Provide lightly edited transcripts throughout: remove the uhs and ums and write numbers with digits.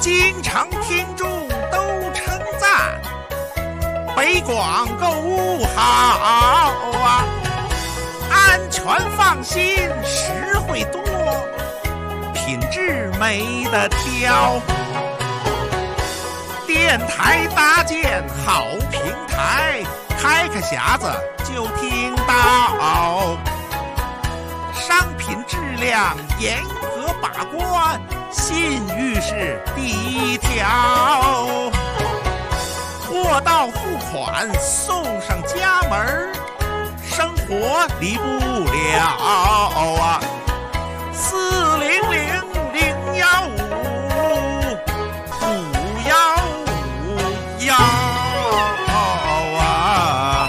京城听众都称赞，北广购物好啊，安全放心，实惠多，品质没得挑。电台搭建好平台，开个匣子就听到，商品质量严格把关，信誉是第一条。货到付款送上家门，生活离不了啊。400-015-515啊。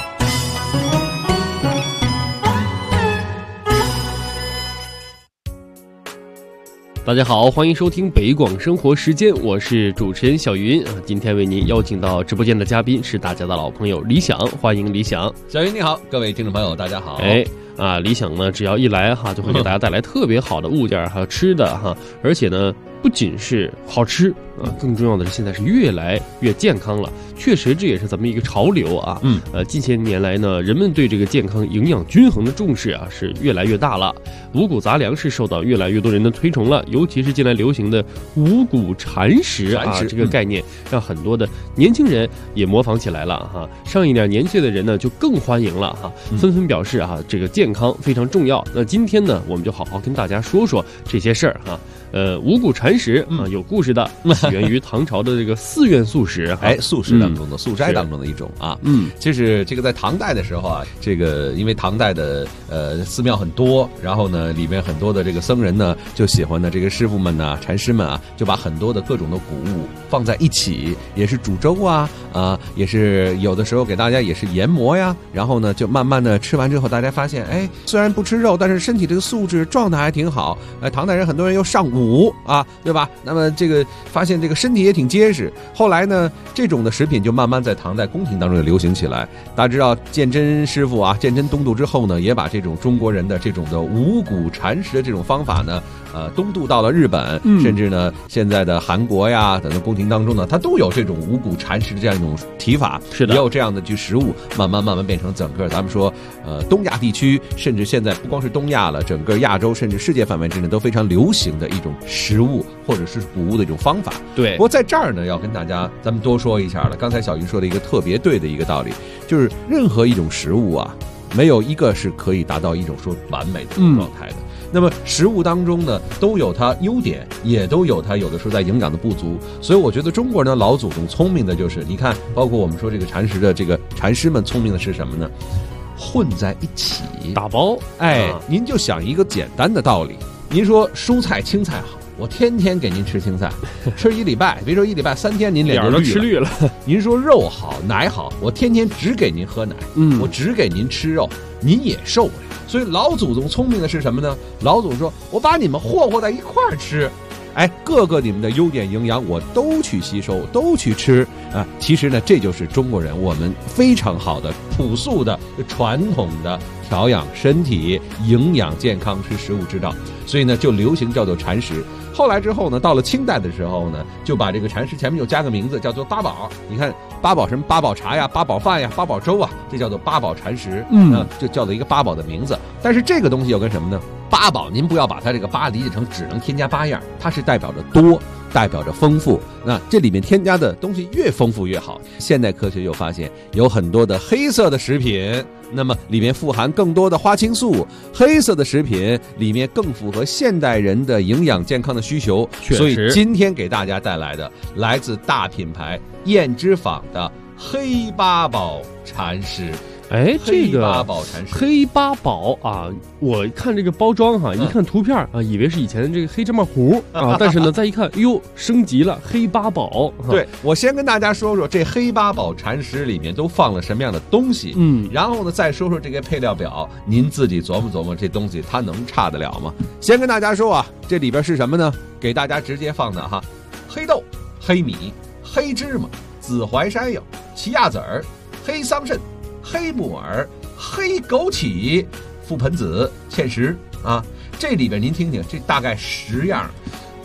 大家好，欢迎收听北广生活时间，我是主持人小云啊。今天为您邀请到直播间的嘉宾是大家的老朋友李想，欢迎李想。 小云你好，各位听众朋友大家好。 李想呢，只要一来哈，就会给大家带来特别好的物件还有吃的哈，而且呢，不仅是好吃啊，更重要的是现在是越来越健康了。确实这也是咱们一个潮流啊。近些年来呢，人们对这个健康营养均衡的重视啊是越来越大了。五谷杂粮是受到越来越多人的推崇了，尤其是近来流行的五谷禅食啊，这个概念让很多的年轻人也模仿起来了哈。上一点年纪的人呢就更欢迎了哈，纷纷表示啊这个健康非常重要。那今天呢，我们就好好跟大家说说这些事儿哈。五谷禅食啊，有故事的，起源于唐朝的这个寺院素食， 素食当中的素斋当中的一种啊。就是这个在唐代的时候啊，这个因为唐代的寺庙很多，然后呢里面很多的这个僧人呢就喜欢呢这个师傅们呐、禅师们啊，就把很多的各种的谷物放在一起，也是煮粥啊，也是有的时候给大家也是研磨呀，然后呢就慢慢的吃完之后，大家发现虽然不吃肉，但是身体这个素质状态还挺好。唐代人很多人又上武啊，对吧？那么这个发现这个身体也挺结实。后来呢，这种的食品就慢慢在唐代宫廷当中流行起来。大家知道鉴真师傅啊，鉴真东渡之后呢，也把这种中国人的这种的五谷禅食的这种方法呢，东渡到了日本，甚至呢现在的韩国呀等等宫廷当中呢，它都有这种五谷禅食的这样一种提法， 是的， 也有这样的食物，慢慢变成整个咱们说东亚地区，甚至现在不光是东亚了，整个亚洲甚至世界范围之内都非常流行的一种食物或者是谷物的一种方法。 对， 不过在这儿呢，要跟大家咱们多说一下了。刚才小云说的一个特别对的一个道理，就是任何一种食物啊，没有一个是可以达到一种说完美的状态的。那么食物当中呢，都有它优点，也都有它有的时候在营养的不足。所以我觉得中国人的老祖宗聪明的就是，你看，包括我们说这个禅食的这个禅师们聪明的是什么呢？混在一起打包。 您就想一个简单的道理，您说蔬菜青菜好，我天天给您吃青菜，吃1礼拜，别说1礼拜，3天您脸就都吃绿了。 您说肉好奶好，我天天只给您喝奶，我只给您吃肉，您也受不了。所以老祖宗聪明的是什么呢？老祖宗说，我把你们和在一块儿吃，各个你们的优点营养我都去吸收，都去吃啊。其实呢，这就是中国人我们非常好的朴素的传统的调养身体、营养健康吃食物之道。所以呢，就流行叫做禅食。后来之后呢，到了清代的时候呢，就把这个禅食前面又加个名字，叫做八宝。你看八宝什么？八宝茶呀，八宝饭呀，八宝粥啊，这叫做八宝禅食。就叫做一个八宝的名字。但是这个东西又跟什么呢？八宝，您不要把它这个八理解成只能添加8样，它是代表着多，代表着丰富。那这里面添加的东西越丰富越好。现代科学又发现有很多的黑色的食品，那么里面富含更多的花青素，黑色的食品里面更符合现代人的营养健康的需求。所以今天给大家带来的来自大品牌燕之坊的黑八宝禅食。 这个八宝禅食， 黑八宝啊，我看这个包装哈，一看图片啊，以为是以前的这个黑芝麻糊啊，但是呢，再一看，升级了，黑八宝。 对，我先跟大家说说这黑八宝禅食里面都放了什么样的东西，然后呢，再说说这个配料表，您自己琢磨琢磨，这东西它能差得了吗？先跟大家说啊，这里边是什么呢？给大家直接放的哈，黑豆、黑米、黑芝麻、紫淮山药、奇亚籽儿、黑桑葚、黑木耳、黑枸杞、覆盆子、芡实啊，这里边您听听，这大概10样。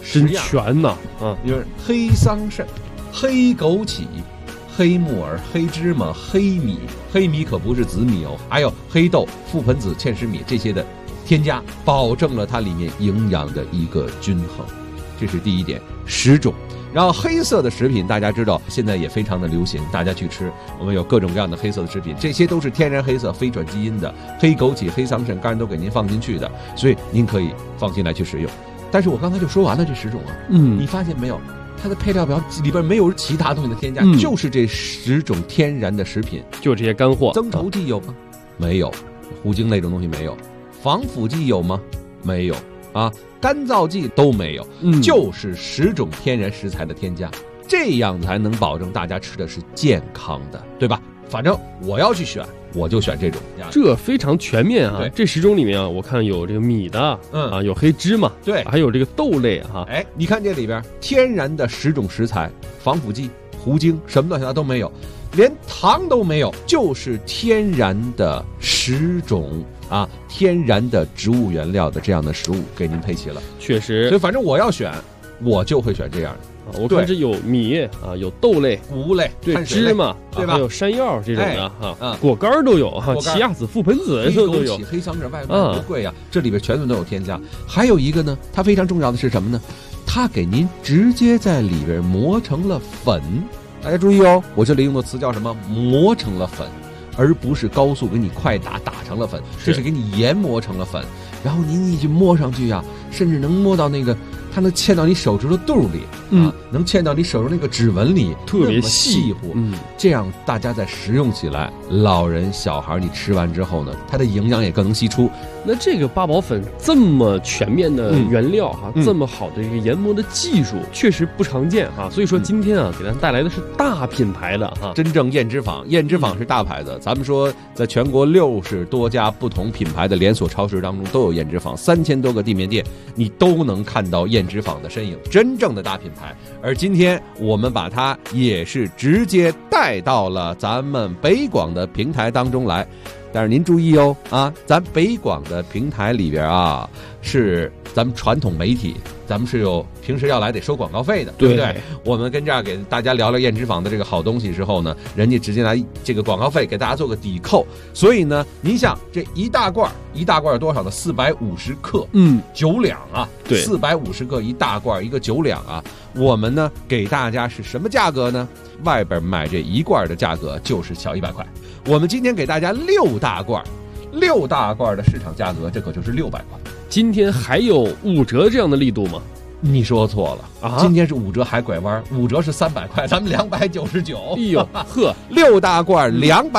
真 10样全呐啊！ 就是黑桑葚、黑枸杞、黑木耳、黑芝麻、黑米，黑米可不是紫米哦，还有黑豆、覆盆子、芡实米这些的添加，保证了它里面营养的一个均衡，这是第一点。10种。然后黑色的食品大家知道现在也非常的流行，大家去吃，我们有各种各样的黑色的食品，这些都是天然黑色非转基因的，黑枸杞、黑桑葚当然都给您放进去的，所以您可以放心来去食用。但是我刚才就说完了这10种啊，你发现没有，它的配料表里边没有其他东西的添加，就是这10种天然的食品， 就这些干货。 增稠剂有吗？没有。糊精那种东西没有。防腐剂有吗？没有啊。干燥剂都没有，就是10种天然食材的添加，这样才能保证大家吃的是健康的，对吧？反正我要去选，我就选这种。 这非常全面啊！这10种里面啊，我看有这个米的，有黑芝麻， 对， 还有这个豆类哈。 哎，你看这里边天然的10种食材，防腐剂、糊精什么乱七八糟都没有，连糖都没有，就是天然的10种。天然的植物原料的这样的食物给您配齐了， 确实。 所以反正我要选，我就会选这样的。 我看这有米啊，有豆类、 谷物类， 对，芝麻， 对吧？ 还有山药这种的果干都有哈，奇亚籽、覆盆子都有， 黑桑葚外卖不贵啊，这里边全都有添加。还有一个呢，它非常重要的是什么呢？它给您直接在里边磨成了粉。大家注意哦，我这里用的词叫什么？磨成了粉。而不是高速给你快打成了粉，这是给你研磨成了粉，然后您一去摸上去呀，甚至能摸到那个，它能嵌到你手指头肚里，能嵌到你手上那个指纹里， 特别细乎，这样大家在食用起来，老人小孩你吃完之后呢，它的营养也更能析出。 那这个八宝粉这么全面的原料哈，这么好的一个研磨的技术，确实不常见哈。所以说今天啊，给大家带来的是大品牌的哈， 真正燕之坊是大牌子。咱们说，在全国60多家不同品牌的连锁超市当中都有燕之坊，3000多个地面店，你都能看到燕之坊的身影，真正的大品牌。而今天我们把它也是直接带到了咱们北广的平台当中来。但是您注意哦咱北广的平台里边是咱们传统媒体，咱们是有平时要来得收广告费的，对不对？我们跟这儿给大家聊聊燕之坊的这个好东西之后呢，人家直接拿这个广告费给大家做个抵扣。所以呢，您像这一大罐有多少呢？450克，9两啊，对，450克一大罐，一个9两啊。我们呢给大家是什么价格呢？外边买这一罐的价格就是小100块。我们今天给大家6大罐的市场价格，这可就是600块。 今天还有5折这样的力度吗？ 你说错了啊！今天是5折还拐弯，5折是300块，咱们299。 哎呦呵 ，6大罐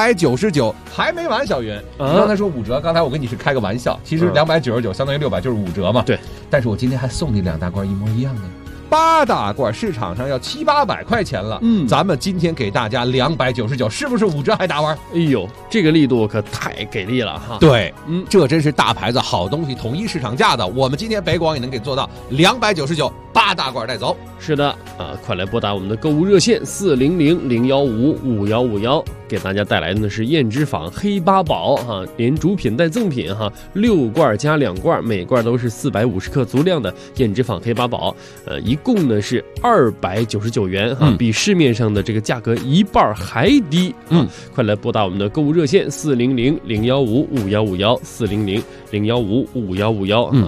299，还没完，小云。你刚才说5折，刚才我跟你是开个玩笑，其实299相当于600，就是5折嘛。 对， 但是我今天还送你2大罐一模一样的。8大罐市场上要700-800块钱了，咱们今天给大家299，是不是5折还打弯？ 哎呦，这个力度可太给力了哈！ 对，这真是大牌子好东西，统一市场价的。我们今天北广也能给做到299，8大罐带走。 是的快来拨打我们的购物热线400-015-5151，给大家带来的呢是燕之坊黑八宝连主品带赠品6罐加2罐，每罐都是450克足量的燕之坊黑八宝，一共呢是299元比市面上的这个价格一半还低快来拨打我们的购物热线400-015-5151 400-015-5151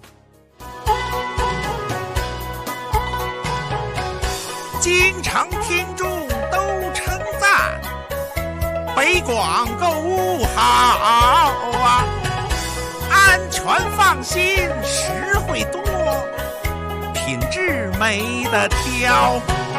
经常听众都称赞北广购物好安全放心，实惠多，品质没得挑。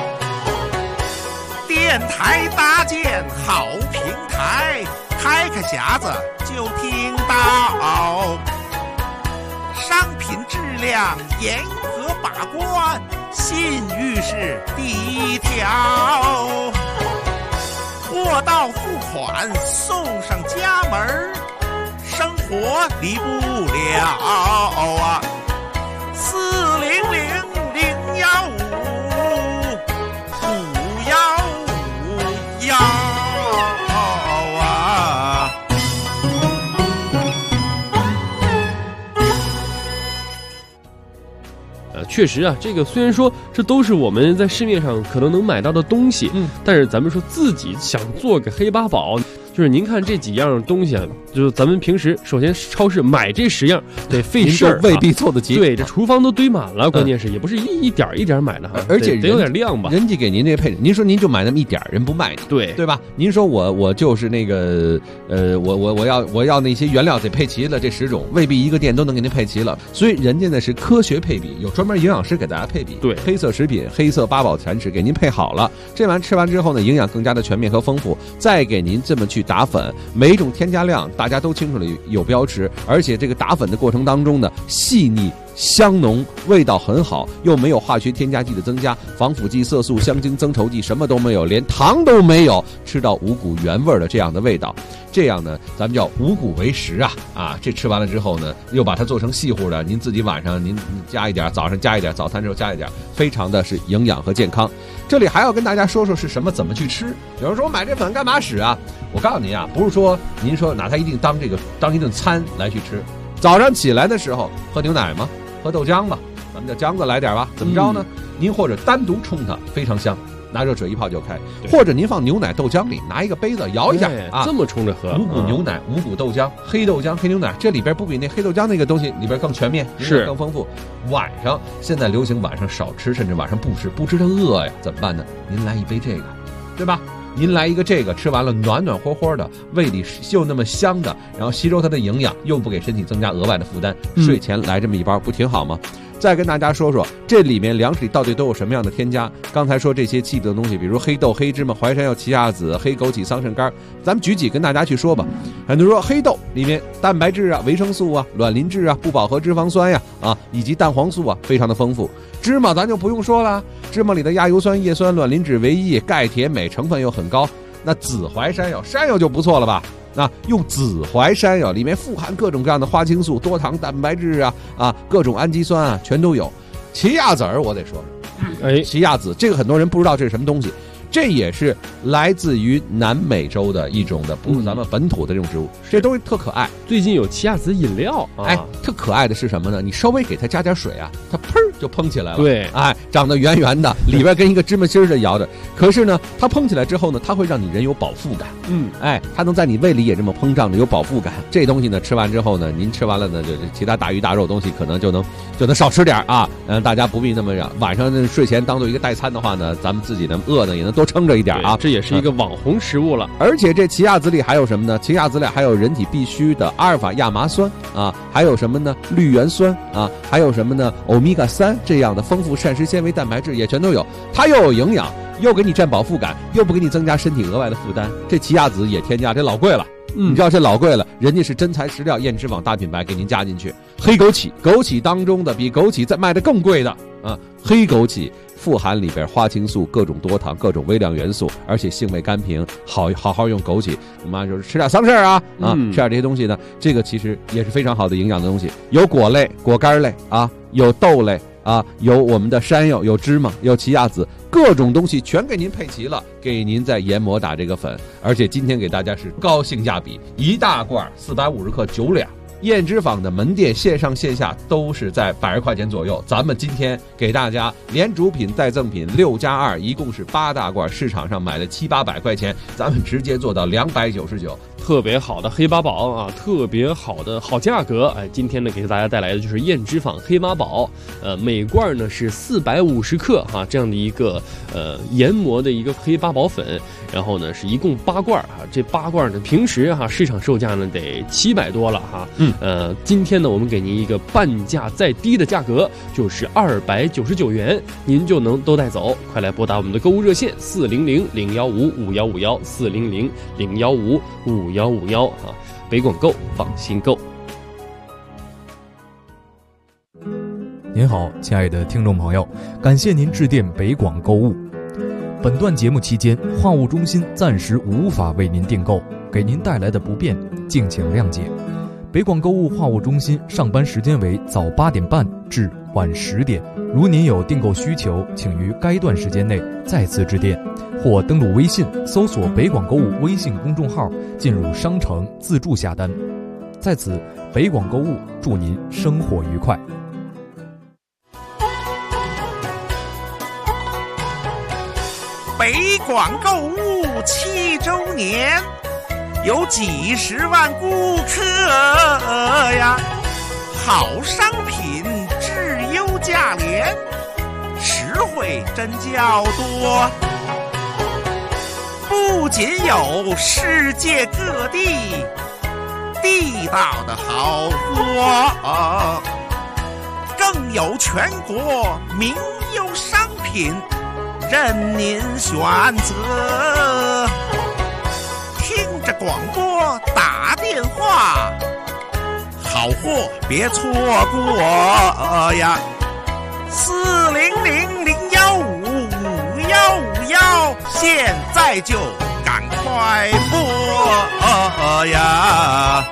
电台搭建好平台，开个匣子就听到，商品质量严格把关，信誉是第一条，货到付款送上家门，生活离不了400-015-5151 确实啊，这个虽然说这都是我们在市面上可能能买到的东西，但是咱们说自己想做个黑八宝，就是您看这几样东西啊，就是咱们平时首先超市买这10样得费事儿， 未必凑得齐。 对，这厨房都堆满了，关键是也不是一点一点买的哈， 而且得有点量吧。 人家给您这配置，您说您就买那么一点，人不卖你，对吧？您说我就是那个我要那些原料得配齐了，这10种未必一个店都能给您配齐了，所以人家呢是科学配比，有专门营养师给大家配比， 对， 黑色食品、黑色八宝餐食给您配好了，这玩意吃完之后呢，营养更加的全面和丰富，再给您这么去打粉，每一种添加量大家都清楚了有标识，而且这个打粉的过程当中呢，细腻香浓，味道很好，又没有化学添加剂的增加，防腐剂、色素、香精、增稠剂什么都没有，连糖都没有，吃到五谷原味的这样的味道。这样呢，咱们叫五谷为食啊！这吃完了之后呢，又把它做成细乎的，您自己晚上您加一点，早上加一点，早餐之后加一点，非常的是营养和健康。这里还要跟大家说说是什么，怎么去吃。有人说买这粉干嘛使啊？我告诉您啊，不是说您说拿它一定当一顿餐来去吃。早上起来的时候喝牛奶吗？喝豆浆吧，咱们叫浆子来点吧。怎么着呢？您或者单独冲它，非常香。拿热水一泡就开，或者您放牛奶豆浆里，拿一个杯子摇一下啊， 这么冲着喝。 五谷牛奶、五谷豆浆、黑豆浆、黑牛奶，这里边不比那黑豆浆那个东西里边更全面， 是更丰富。晚上现在流行晚上少吃，甚至晚上不吃，不吃它饿呀，怎么办呢？您来一杯这个，对吧？您来一个这个，吃完了暖暖和和的，胃里又那么香的，然后吸收它的营养，又不给身体增加额外的负担，睡前来这么一包，不挺好吗？再跟大家说说这里面粮食里到底都有什么样的添加。刚才说这些气的东西，比如黑豆、黑芝麻、淮山药、奇亚籽、黑枸杞、桑葚干，咱们举几跟大家去说吧。很多人说黑豆里面蛋白质啊、维生素啊、卵磷脂啊、不饱和脂肪酸呀以及蛋黄素啊，非常的丰富。芝麻咱就不用说了，芝麻里的亚油酸、叶酸、卵磷脂、维 E、钙、铁、镁成分又很高。那紫淮山药，山药就不错了吧？用紫淮山药里面富含各种各样的花青素、多糖蛋白质各种氨基酸啊，全都有。奇亚籽我得说说，奇亚籽这个很多人不知道这是什么东西，这也是来自于南美洲的一种的，不是咱们本土的这种植物，这东西特可爱。 最近有奇亚籽饮料特可爱的是什么呢？你稍微给它加点水啊，它砰就蓬起来了。 对， 长得圆圆的，里边跟一个芝麻芯的摇着。可是呢，它蓬起来之后呢，它会让你人有饱腹感。它能在你胃里也这么膨胀着，有饱腹感。这东西呢，吃完之后呢，您吃完了呢，就其他大鱼大肉东西可能就能少吃点大家不必那么晚上睡前当做一个代餐的话呢，咱们自己呢饿呢也能多撑着一点这也是一个网红食物了。 而且这奇亚籽里还有什么呢？奇亚籽里还有人体必需的阿尔法亚麻酸还有什么呢？绿原酸还有什么呢？欧米伽3这样的丰富膳食纤维、蛋白质也全都有，它又有营养，又给你占饱腹感，又不给你增加身体额外的负担。这奇亚籽也添加，这老贵了。你知道这老贵了，人家是真材实料燕之坊大品牌给您加进去。黑枸杞，枸杞当中的比枸杞再卖的更贵的黑枸杞富含里边花青素、各种多糖、各种微量元素，而且性味甘平，好好用枸杞。我妈就是吃点桑葚吃点这些东西呢，这个其实也是非常好的营养的东西。有果类、果干类有豆类有我们的山药，有芝麻，有奇亚籽，各种东西全给您配齐了，给您再研磨打这个粉。而且今天给大家是高性价比，一大罐450克9两。燕之坊的门店线上线下都是在100块钱左右，咱们今天给大家连主品带赠品6+2，一共是8大罐，市场上买了700-800块钱，咱们直接做到299。 特别好的黑八宝特别好的好价格。今天呢给大家带来的就是燕之坊黑八宝，每罐呢是450克这样的一个研磨的一个黑八宝粉，然后呢是一共8罐这8罐呢平时市场售价呢得700多了今天呢我们给您一个半价再低的价格，就是299元，您就能都带走。快来拨打我们的购物热线400-015-5151，400-015-5151北广购，放心购。 您好，亲爱的听众朋友，感谢您致电北广购物。本段节目期间，话务中心暂时无法为您订购，给您带来的不便，敬请谅解。北广购物话务中心上班时间为早8点半至晚10点，如您有订购需求，请于该段时间内再次致电，或登录微信搜索北广购物微信公众号，进入商城自助下单。在此，北广购物祝您生活愉快。 北广购物7周年，有几十万顾客呀，好商品质优价廉，实惠真较多。不仅有世界各地地道的好货，更有全国名优商品任您选择。听着广播打电话，好货别错过呀！4000155151，现在就赶快拨呀！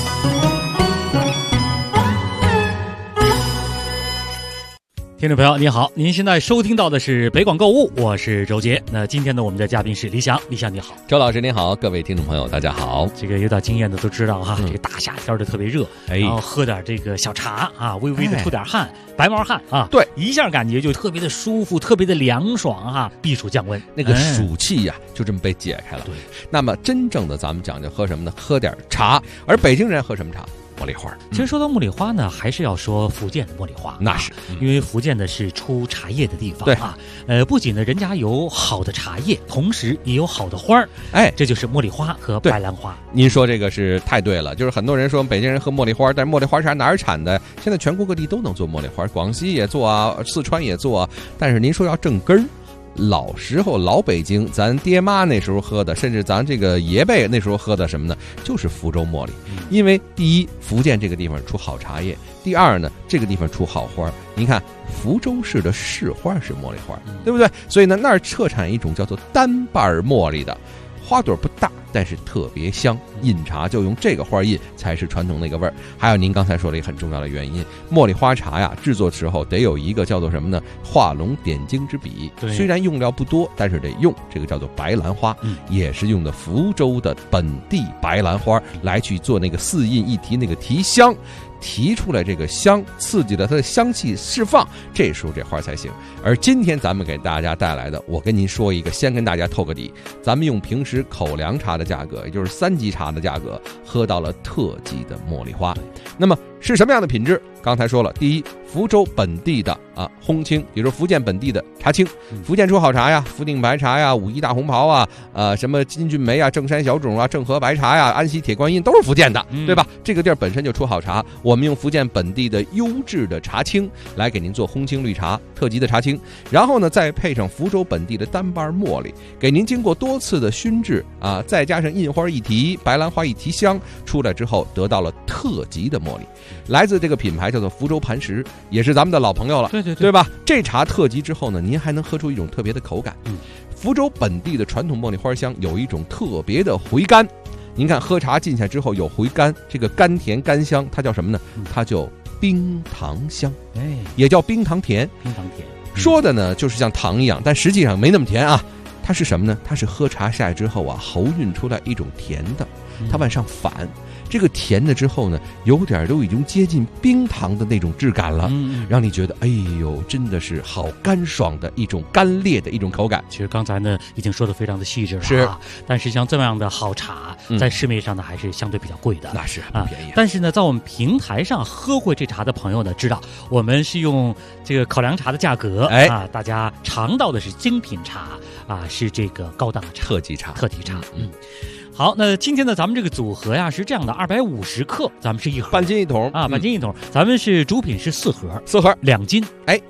听众朋友您好，您现在收听到的是北广购物，我是周杰。那今天呢，我们的嘉宾是李想，李想你好。 周老师您好，各位听众朋友大家好。 这个有点经验的都知道哈，这个大夏天的特别热，然后喝点这个小茶啊，微微的出点汗，白毛汗啊， 对， 一下感觉就特别的舒服，特别的凉爽哈，避暑降温， 那个暑气呀，就这么被解开了。 对， 那么真正的咱们讲究喝什么呢？喝点茶，而北京人喝什么茶？茉莉花。 其实说到茉莉花呢，还是要说福建的茉莉花， 那是， 因为福建呢是出茶叶的地方， 对啊，不仅呢人家有好的茶叶，同时也有好的花儿， 哎， 这就是茉莉花和白兰花。 您说这个是太对了，就是很多人说北京人喝茉莉花，但是茉莉花是哪儿产的？现在全国各地都能做茉莉花，广西也做啊，四川也做啊，但是您说要正根儿。老时候老北京，咱爹妈那时候喝的，甚至咱这个爷辈那时候喝的什么呢？就是福州茉莉。因为第一，福建这个地方出好茶叶；第二呢，这个地方出好花。您看福州市的市花是茉莉花，对不对？所以呢，那儿特产一种叫做单瓣茉莉的，花朵不大，但是特别香，饮茶就用这个花印才是传统那个味儿。还有您刚才说了一个很重要的原因，茉莉花茶呀，制作时候得有一个叫做什么呢？画龙点睛之笔。虽然用料不多，但是得用这个叫做白兰花，也是用的福州的本地白兰花来去做那个四印一提那个提香。提出来这个香，刺激了它的香气释放，这时候这花才行。而今天咱们给大家带来的，我跟您说一个，先跟大家透个底，咱们用平时口粮茶的价格，也就是3级茶的价格，喝到了特级的茉莉花。那么是什么样的品质？刚才说了，第一，福州本地的烘青，也就是福建本地的茶青。福建出好茶呀，福鼎白茶呀，武夷大红袍啊，什么金骏眉啊，正山小种啊，正和白茶呀，安溪铁观音都是福建的，对吧？这个地儿本身就出好茶，我们用福建本地的优质的茶青来给您做烘青绿茶，特级的茶青，然后呢再配上福州本地的单瓣茉莉，给您经过多次的熏制啊，再加上印花一提，白兰花一提香，出来之后得到了特级的茉莉，来自这个品牌叫做福州磐石，也是咱们的老朋友了，对吧？这茶特级之后呢，您还能喝出一种特别的口感。福州本地的传统茉莉花香有一种特别的回甘。您看喝茶进去之后有回甘，这个甘甜甘香，它叫什么呢？它叫冰糖香，也叫冰糖甜。 冰糖甜说的呢就是像糖一样，但实际上没那么甜啊。它是什么呢？它是喝茶下来之后啊，喉韵出来一种甜的，它往上反。这个甜的之后呢，有点都已经接近冰糖的那种质感了，让你觉得哎呦，真的是好干爽的一种干裂的一种口感。 其实刚才呢已经说的非常的细致了， 是。 但是像这样的好茶，在市面上呢还是相对比较贵的， 那是不便宜。 但是呢，在我们平台上喝过这茶的朋友呢，知道我们是用这个考量茶的价格，大家尝到的是精品茶啊，是这个高档的茶， 特级茶。 好，那今天呢，咱们这个组合呀是这样的，250克，咱们是一盒， 半斤一桶啊，半斤一桶。咱们是主品是4盒，2斤。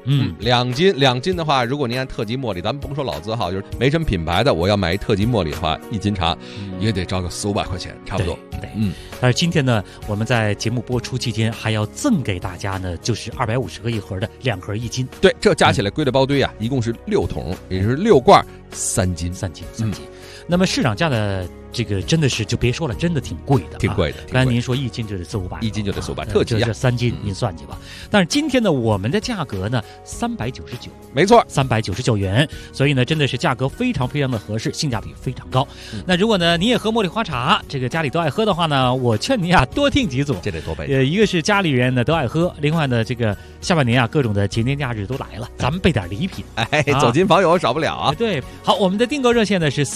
2斤的话，如果您按特级茉莉，咱们甭说老字号，就是没什么品牌的，我要买一特级茉莉的话，1斤茶也得招个400-500块钱，差不多。 对。但是今天呢，我们在节目播出期间还要赠给大家呢，就是250克一盒的2盒1斤。 对，这加起来归了包堆啊，一共是6桶，也就是6罐3斤。 那么市场价的这个真的是就别说了，真的挺贵的， 挺贵的。 刚才您说1斤就得400-500， 一斤就得400，特级这3斤您算去吧。但是今天呢，我们的价格呢399， 没错 ，399元，所以呢，真的是价格非常非常的合适，性价比非常高。那如果呢你也喝茉莉花茶，这个家里都爱喝的话呢，我劝您啊多订几组， 这得多备。 一个是家里人呢都爱喝，另外呢这个下半年啊各种的节年假日都来了，咱们备点礼品， 走亲访友少不了啊。 对，好，我们的订购热线呢是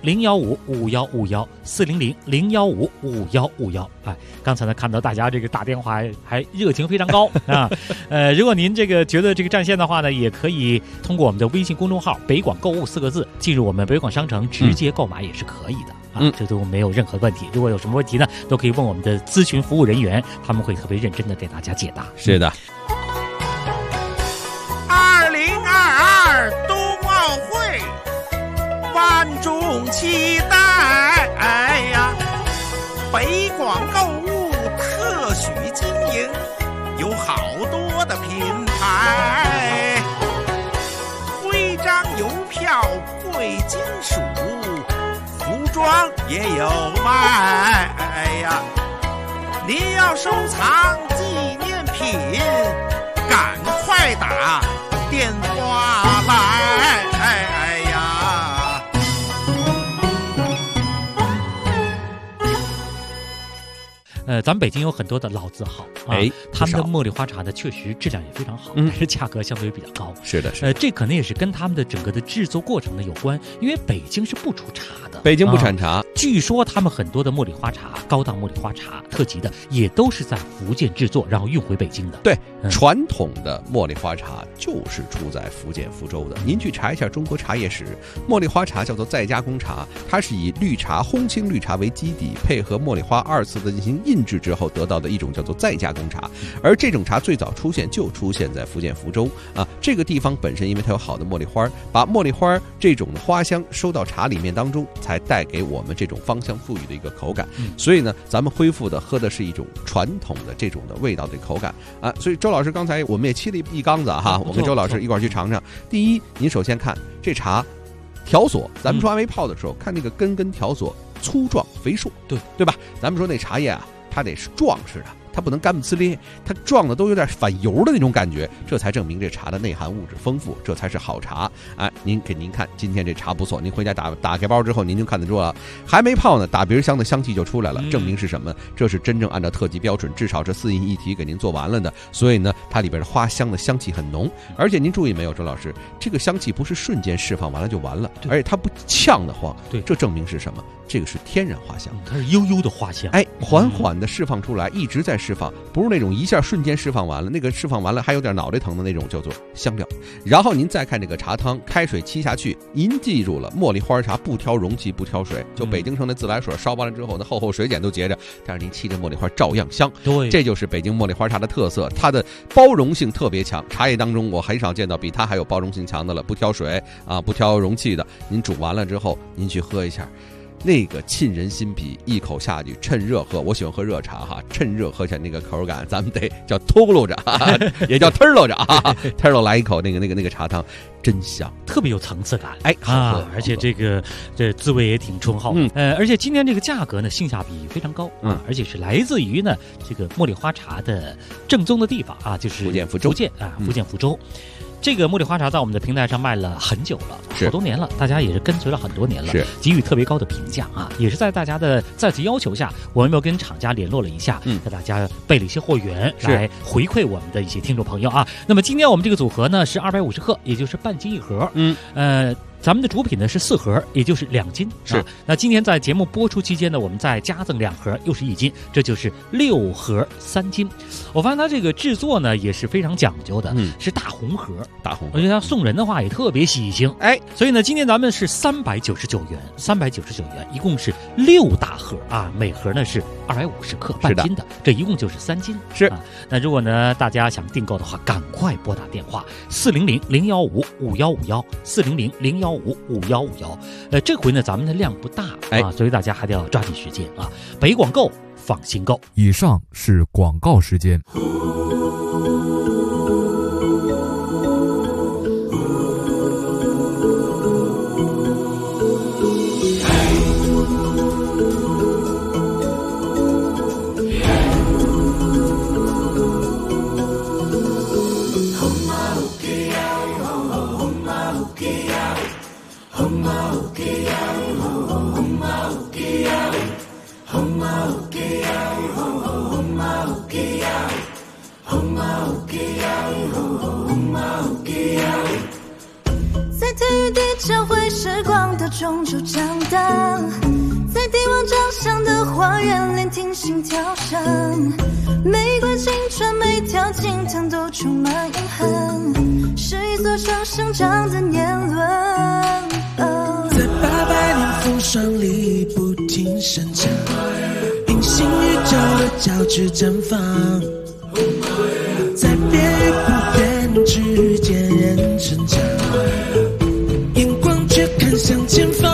400-015-5151，400-015-5151。哎，刚才呢看到大家这个打电话还热情非常高啊。如果您这个觉得这个占线的话呢，也可以通过我们的微信公众号“北广购物”4个字进入我们北广商城直接购买也是可以的。这都没有任何问题。如果有什么问题呢，都可以问我们的咨询服务人员，他们会特别认真的给大家解答。 是的。 2022冬奥会，万众期待呀！北广购物特许经营，有好多的品牌，徽章、邮票、贵金属。服装也有卖呀！您要收藏纪念品，赶快打电话来！ 咱们北京有很多的老字号他们的茉莉花茶呢确实质量也非常好，但是价格相对比较高。 是的， 这可能也是跟他们的整个的制作过程呢有关，因为北京是不出茶的， 北京不产茶。 据说他们很多的茉莉花茶，高档茉莉花茶特级的，也都是在福建制作，然后运回北京的。 对，传统的茉莉花茶就是出在福建福州的。您去查一下中国茶叶史，茉莉花茶叫做再加工茶，它是以绿茶烘青绿茶为基底，配合茉莉花2次的进行印制之后得到的一种叫做再加工茶。而这种茶最早出现在福建福州啊，这个地方本身因为它有好的茉莉花，把茉莉花这种的花香收到茶里面当中，才带给我们这种芳香馥郁的一个口感。所以呢，咱们恢复的喝的是一种传统的这种的味道的口感啊。所以周老师刚才我们也沏了一缸子哈，我跟周老师一块去尝尝。第一，您首先看这茶条索，咱们说还没泡的时候，看那个根条索粗壮肥硕，对吧？咱们说那茶叶啊，它得是壮实的，它不能干不呲咧，它撞的都有点反油的那种感觉，这才证明这茶的内含物质丰富，这才是好茶。哎，您看今天这茶不错，您回家打开包之后，您就看得出了，还没泡呢，打鼻香的香气就出来了，证明是什么？这是真正按照特级标准，至少是4印一体给您做完了的。所以呢，它里边的花香的香气很浓，而且您注意没有，周老师，这个香气不是瞬间释放完了就完了，而且它不呛得慌。对，这证明是什么？这个是天然花香， 它是悠悠的花香， 哎，缓缓的释放出来，一直在释放，不是那种一下瞬间释放完了，那个释放完了还有点脑袋疼的那种叫做香料。然后您再看这个茶汤，开水沏下去，您记住了，茉莉花茶不挑容器不挑水，就北京城的自来水烧完了之后，那厚水碱都结着，但是您沏着茉莉花照样香。 对， 这就是北京茉莉花茶的特色，它的包容性特别强。茶叶当中我很少见到比它还有包容性强的了，不挑水啊，不挑容器的。您煮完了之后，您去喝一下。那个沁人心脾，一口下去，趁热喝。我喜欢喝热茶哈，趁热喝下那个口感，咱们得叫秃噜着，也叫吞噜着啊，吞噜来一口那个茶汤，真香， 特别有层次感。 哎，好喝， 而且这滋味也挺醇厚。而且今天这个价格呢，性价比非常高而且是来自于呢这个茉莉花茶的正宗的地方啊，就是福建福州。 福建福州。这个茉莉花茶在我们的平台上卖了很久了，好多年了，大家也是跟随了很多年了，给予特别高的评价啊！也是在大家的再次要求下，我们又跟厂家联络了一下，给大家备了一些货源来回馈我们的一些听众朋友啊。那么今天我们这个组合呢是250克，也就是半斤一盒。咱们的主品呢是4盒，也就是2斤。 是， 那今天在节目播出期间呢，我们再加赠2盒，又是1斤，这就是6盒3斤。我发现它这个制作呢也是非常讲究的，是大红盒，而且它送人的话也特别喜庆。哎，所以呢，今天咱们是399元，一共是6大盒啊，每盒呢是250克，半斤的，这一共就是3斤。 是啊，那如果呢大家想订购的话，赶快拨打电话400-015-5151，400-015-5151。这回呢咱们的量不大啊，所以大家还得要抓紧时间啊。北广购，放心购。 以上是广告时间。 在体育地交汇时光的中轴长大，在帝王长相的花园聆听心跳声，每段青春每条惊叹都充满遗憾，是一所双生长的年轮。 在800年风霜里不停生长，隐形宇宙的交织绽放，在变与不变之间人成长，眼光却看向前方。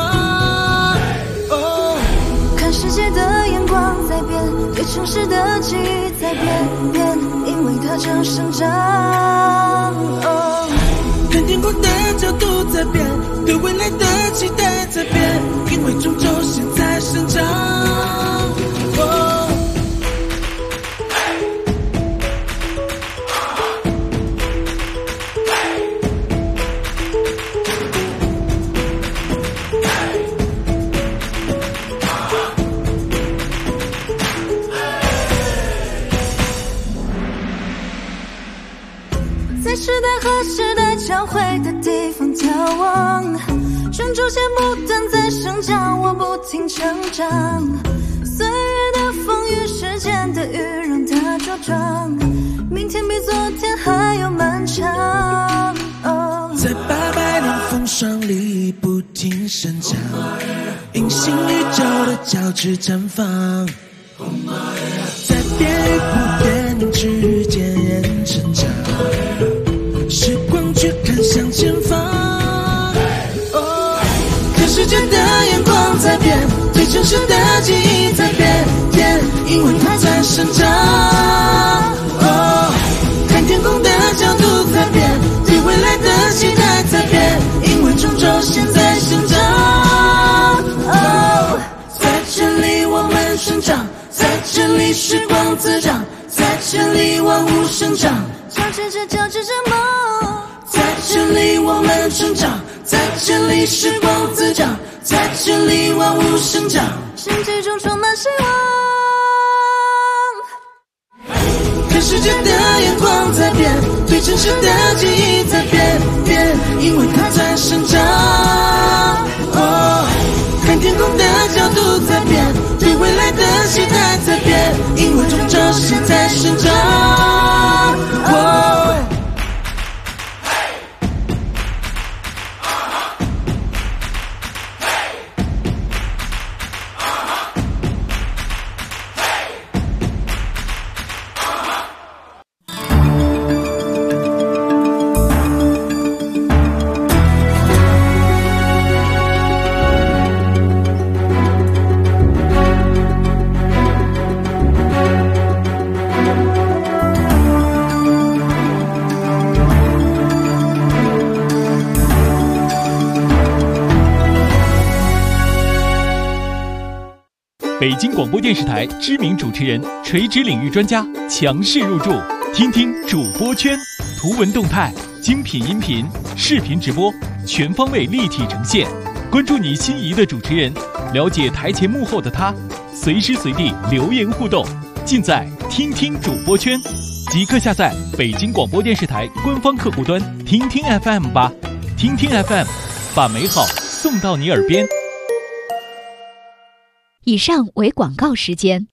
看世界的眼光在变，对城市的记忆在变，因为它正生长。 看天空的角度在变，对未来的期待在变，因为终究现在生长。 在时代和时代交汇的地方眺望，中轴线不断在生长，我不停成长。岁月的风雨，时间的雨，让它茁壮，明天比昨天还要漫长。 在800年风霜里不停生长，隐形宇宙的交织绽放，在变与不变之间人成长，时光却看向前方。看世界的眼光在变，对城市的记忆在变，因为它在生长。看天空的角度在变，对未来的期待在变，因为终究现在生长。在这里我们生长，在这里时光滋长，在这里万物生长， 交织着梦。 在这里我们成长，在这里时光滋长，在这里万物生长， 身体中充满希望。 看世界的眼光在变，对城市的记忆在变，因为它在生长。看天空的角度在变，对未来的期待在变，因为终究现在生长。 北京广播电视台知名主持人、垂直领域专家强势入驻，听听主播圈，图文动态、精品音频、视频直播，全方位立体呈现。关注你心仪的主持人，了解台前幕后的他，随时随地留言互动，尽在听听主播圈。即刻下载北京广播电视台官方客户端听听 FM 吧，听听 FM， 把美好送到你耳边。 以上为广告时间。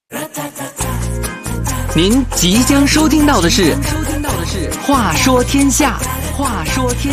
您即将收听到的是《话说天下》，话说天。